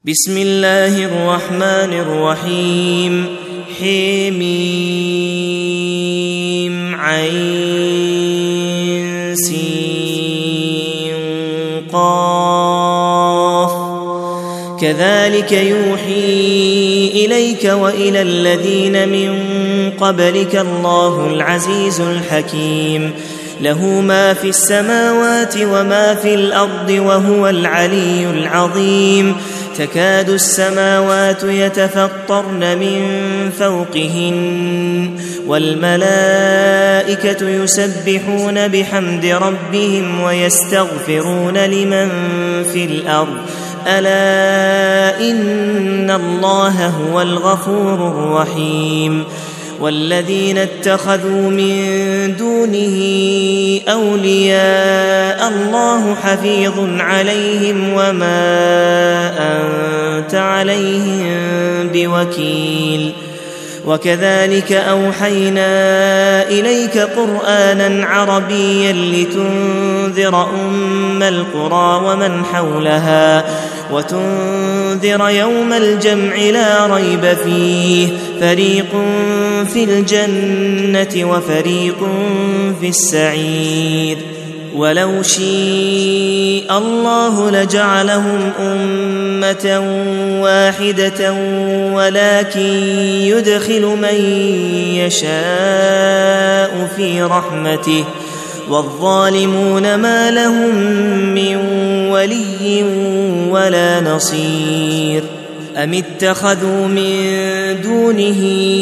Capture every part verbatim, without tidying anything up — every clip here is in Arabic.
بسم الله الرحمن الرحيم حميم عين سين قاف كذلك يوحي إليك وإلى الذين من قبلك الله العزيز الحكيم له ما في السماوات وما في الأرض وهو العلي العظيم تكاد السماوات يتفطرن من فوقهن والملائكة يسبحون بحمد ربهم ويستغفرون لمن في الأرض ألا إن الله هو الغفور الرحيم والذين اتخذوا من دونه أولياء الله حفيظ عليهم وما أنت عليهم بوكيل وكذلك أوحينا إليك قرآنا عربيا لتنذر أم القرى ومن حولها وتنذر يوم الجمع لا ريب فيه فريق في الجنة وفريق في السعير ولو شاء الله لجعلهم أمة واحدة ولكن يدخل من يشاء في رحمته والظالمون ما لهم من ولي ولا نصير أم اتخذوا من دونه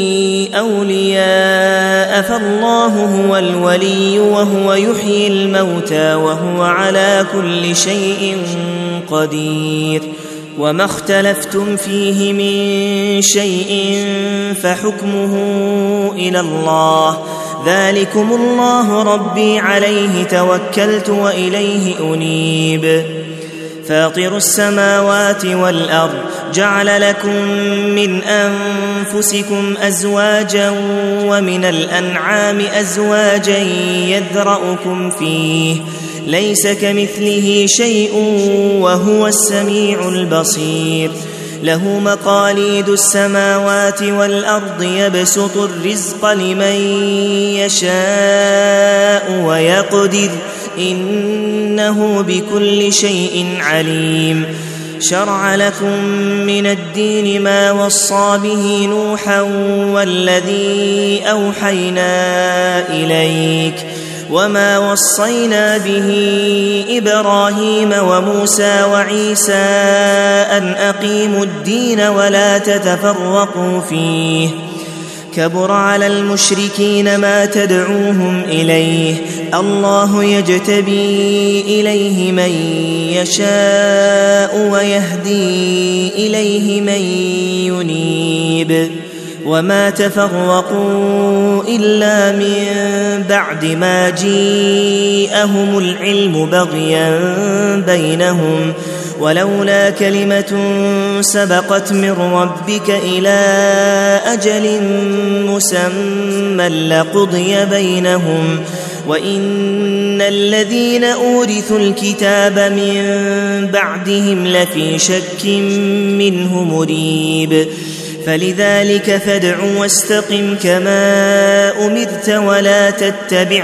أولياء فالله هو الولي وهو يحيي الموتى وهو على كل شيء قدير وما اختلفتم فيه من شيء فحكمه إلى الله ذلكم الله ربي عليه توكلت وإليه أنيب فاطر السماوات والأرض جعل لكم من أنفسكم أزواجا ومن الأنعام أزواجا يذرأكم فيه ليس كمثله شيء وهو السميع البصير له مقاليد السماوات والأرض يبسط الرزق لمن يشاء ويقدر إنه بكل شيء عليم شرع لكم من الدين ما وصى به نوحا والذي أوحينا إليك وما وصينا به إبراهيم وموسى وعيسى أن أقيموا الدين ولا تتفرقوا فيه كبر على المشركين ما تدعوهم إليه الله يجتبي إليه من يشاء ويهدي إليه من ينيب وما تفرقوا إلا من بعد ما جاءهم العلم بغيا بينهم ولولا كلمة سبقت من ربك إلى أجل مسمى لقضي بينهم وإن الذين أورثوا الكتاب من بعدهم لفي شك منه مريب فلذلك فادع واستقم كما أمرت ولا تتبع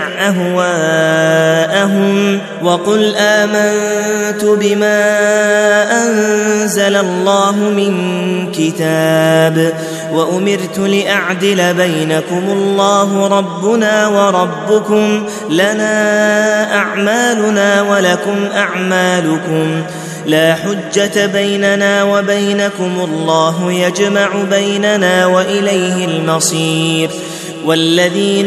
أهواءهم وقل آمنت بما أنزل الله من كتاب وأمرت لأعدل بينكم الله ربنا وربكم لنا أعمالنا ولكم أعمالكم لا حجة بيننا وبينكم الله يجمع بيننا وإليه المصير والذين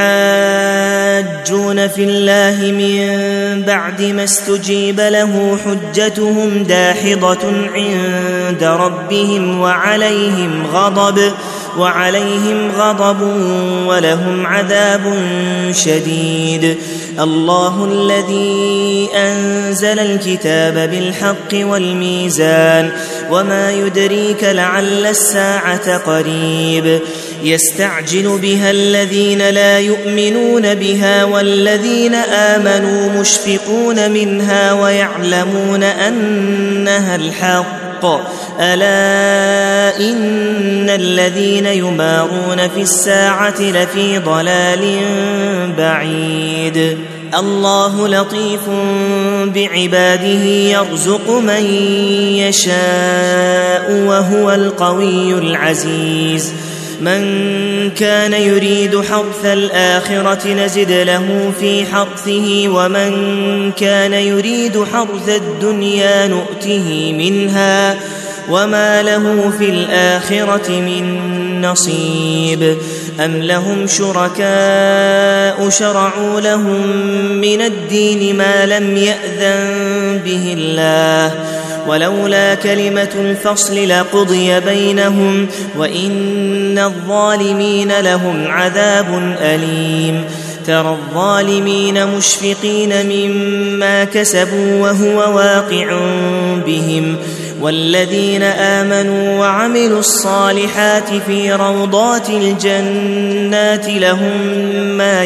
يحاجون في الله من بعد ما استجيب له حجتهم داحضة عند ربهم وعليهم غضب وعليهم غضب ولهم عذاب شديد الله الذي أنزل الكتاب بالحق والميزان وما يدريك لعل الساعة قريب يستعجل بها الذين لا يؤمنون بها والذين آمنوا مشفقون منها ويعلمون أنها الحق الحق ألا إن الذين يمارون في الساعة لفي ضلال بعيد الله لطيف بعباده يرزق من يشاء وهو القوي العزيز من كان يريد حرث الآخرة نزد له في حرثه ومن كان يريد حرث الدنيا نؤته منها وما له في الآخرة من نصيب أم لهم شركاء شرعوا لهم من الدين ما لم يأذن به الله ولولا كلمة الفصل لقضي بينهم وإن الظالمين لهم عذاب أليم ترى الظالمين مشفقين مما كسبوا وهو واقع بهم والذين آمنوا وعملوا الصالحات في روضات الجنات لهم ما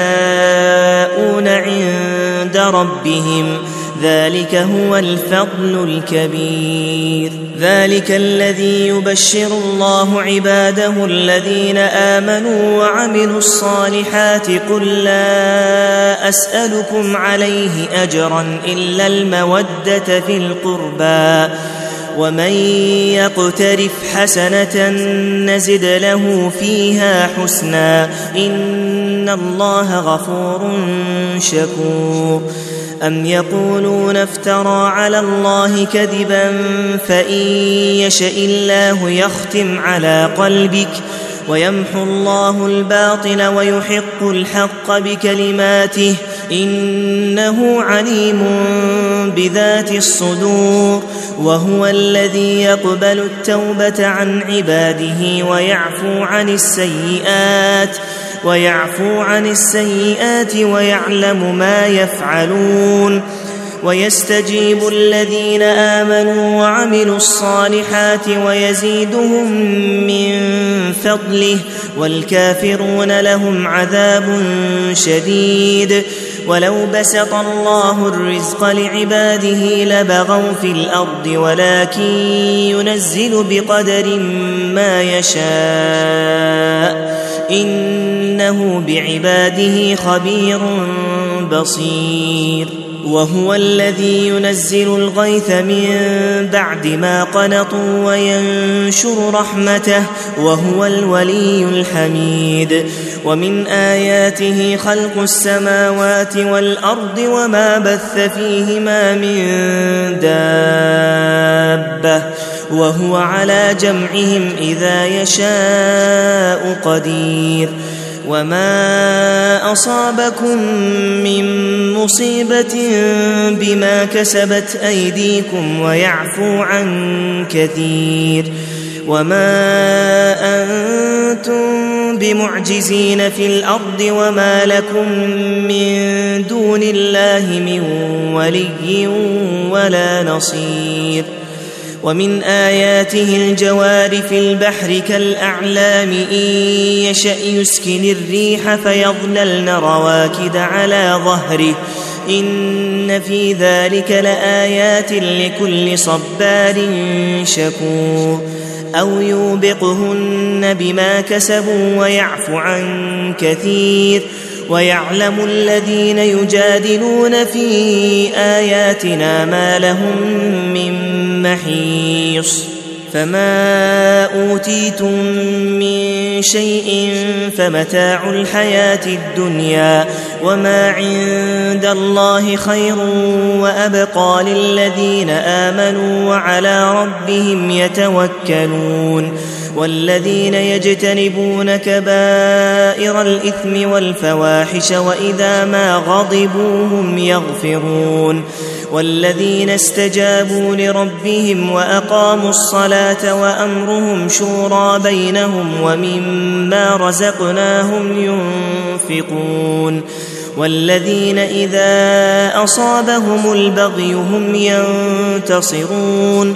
يشاءون عند ربهم ذلك هو الفضل الكبير ذلك الذي يبشر الله عباده الذين آمنوا وعملوا الصالحات قل لا أسألكم عليه أجرا إلا المودة في القربى ومن يقترف حسنة نزد له فيها حسنا إن الله غفور شكور أم يقولون افترى على الله كذبا فإن يشأ الله يختم على قلبك ويمحو الله الباطل ويحق الحق بكلماته إنه عليم بذات الصدور وهو الذي يقبل التوبة عن عباده ويعفو عن السيئات ويعفو عن السيئات ويعلم ما يفعلون ويستجيب الذين آمنوا وعملوا الصالحات ويزيدهم من فضله والكافرون لهم عذاب شديد ولو بسط الله الرزق لعباده لبغوا في الأرض ولكن ينزل بقدر ما يشاء إنه بعباده خبير بصير وهو الذي ينزل الغيث من بعد ما قنطوا وينشر رحمته وهو الولي الحميد ومن آياته خلق السماوات والأرض وما بث فيهما من دابة وهو على جمعهم إذا يشاء قدير وما أصابكم من مصيبة بما كسبت أيديكم ويعفو عن كثير وما أنتم بمعجزين في الأرض وما لكم من دون الله من ولي ولا نصير ومن آياته الجوار في البحر كالأعلام إن يشأ يسكن الريح فيظللن رواكد على ظهره إن في ذلك لآيات لكل صبار شكور أو يوبقهن بما كسبوا ويعفو عن كثير ويعلم الذين يجادلون في آياتنا ما لهم من محيص فما أوتيتم من شيء فمتاع الحياة الدنيا وما عند الله خير وأبقى للذين آمنوا وعلى ربهم يتوكلون والذين يجتنبون كبائر الإثم والفواحش وإذا ما غضبوا هم يغفرون والذين استجابوا لربهم وأقاموا الصلاة وأمرهم شورى بينهم ومما رزقناهم ينفقون والذين إذا أصابهم البغي هم ينتصرون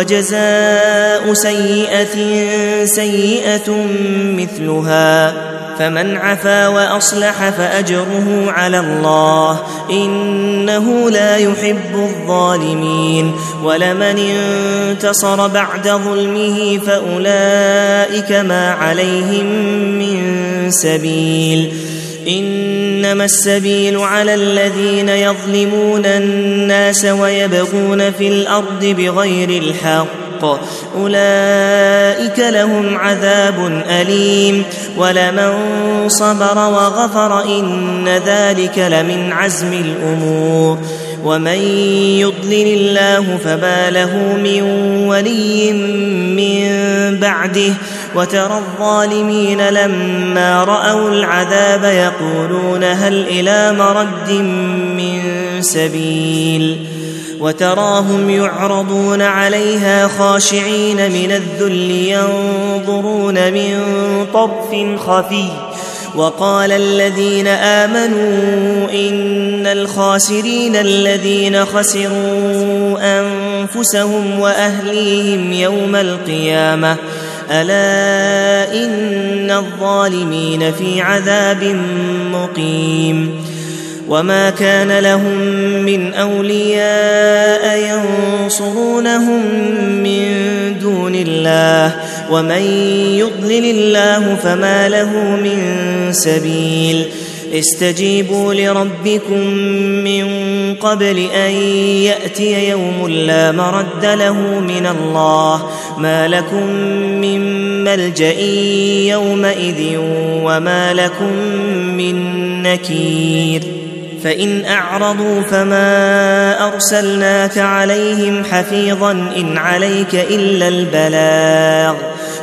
وجزاء سيئة سيئة مثلها فمن عفا وأصلح فأجره على الله إنه لا يحب الظالمين ولمن انتصر بعد ظلمه فأولئك ما عليهم من سبيل إنما السبيل على الذين يظلمون الناس ويبغون في الأرض بغير الحق أولئك لهم عذاب أليم ولمن صبر وغفر إن ذلك لمن عزم الأمور ومن يضلل الله فما له من ولي من بعده وترى الظالمين لما رأوا العذاب يقولون هل إلى مرد من سبيل وتراهم يعرضون عليها خاشعين من الذل ينظرون من طرف خفي وقال الذين آمنوا إن الخاسرين الذين خسروا أنفسهم وأهليهم يوم القيامة ألا إن الظالمين في عذاب مقيم وما كان لهم من أولياء ينصرونهم من دون الله ومن يضلل الله فما له من سبيل استجيبوا لربكم من قبل أن يأتي يوم لا مرد له من الله ما لكم من ملجأ يومئذ وما لكم من نكير فإن أعرضوا فما أرسلناك عليهم حفيظا إن عليك إلا البلاغ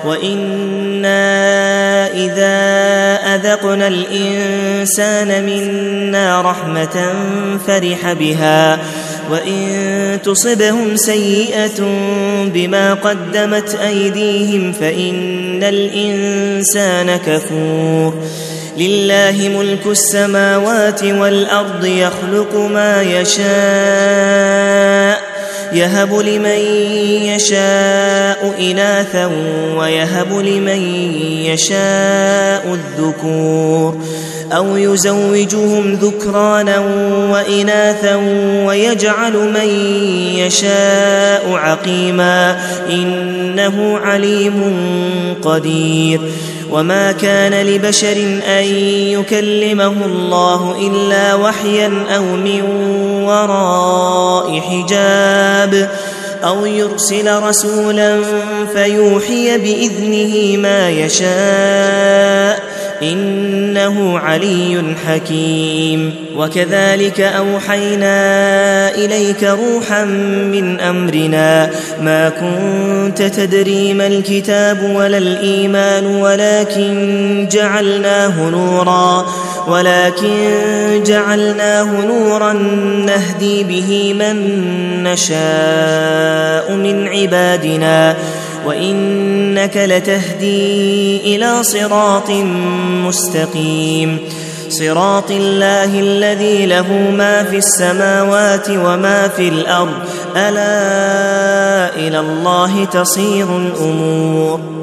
وإنا إذا أذقنا الإنسان منا رحمة فرح بها وإن تصبهم سيئة بما قدمت أيديهم فإن الإنسان كفور لله ملك السماوات والأرض يخلق ما يشاء يهب لمن يشاء إناثا ويهب لمن يشاء الذكور أو يزوجهم ذكرانا وإناثا ويجعل من يشاء عقيما إنه عليم قدير وما كان لبشر أن يكلمه الله إلا وحيا أو من وراء حجاب أو يرسل رسولا فيوحي بإذنه ما يشاء إنه علي حكيم وكذلك أوحينا إليك روحا من أمرنا ما كنت تدري ما الكتاب ولا الإيمان ولكن جعلناه نورا ولكن جعلناه نورا نهدي به من نشاء من عبادنا وإنك لتهدي إلى صراط مستقيم صراط الله الذي له ما في السماوات وما في الأرض ألا إلى الله تصير الأمور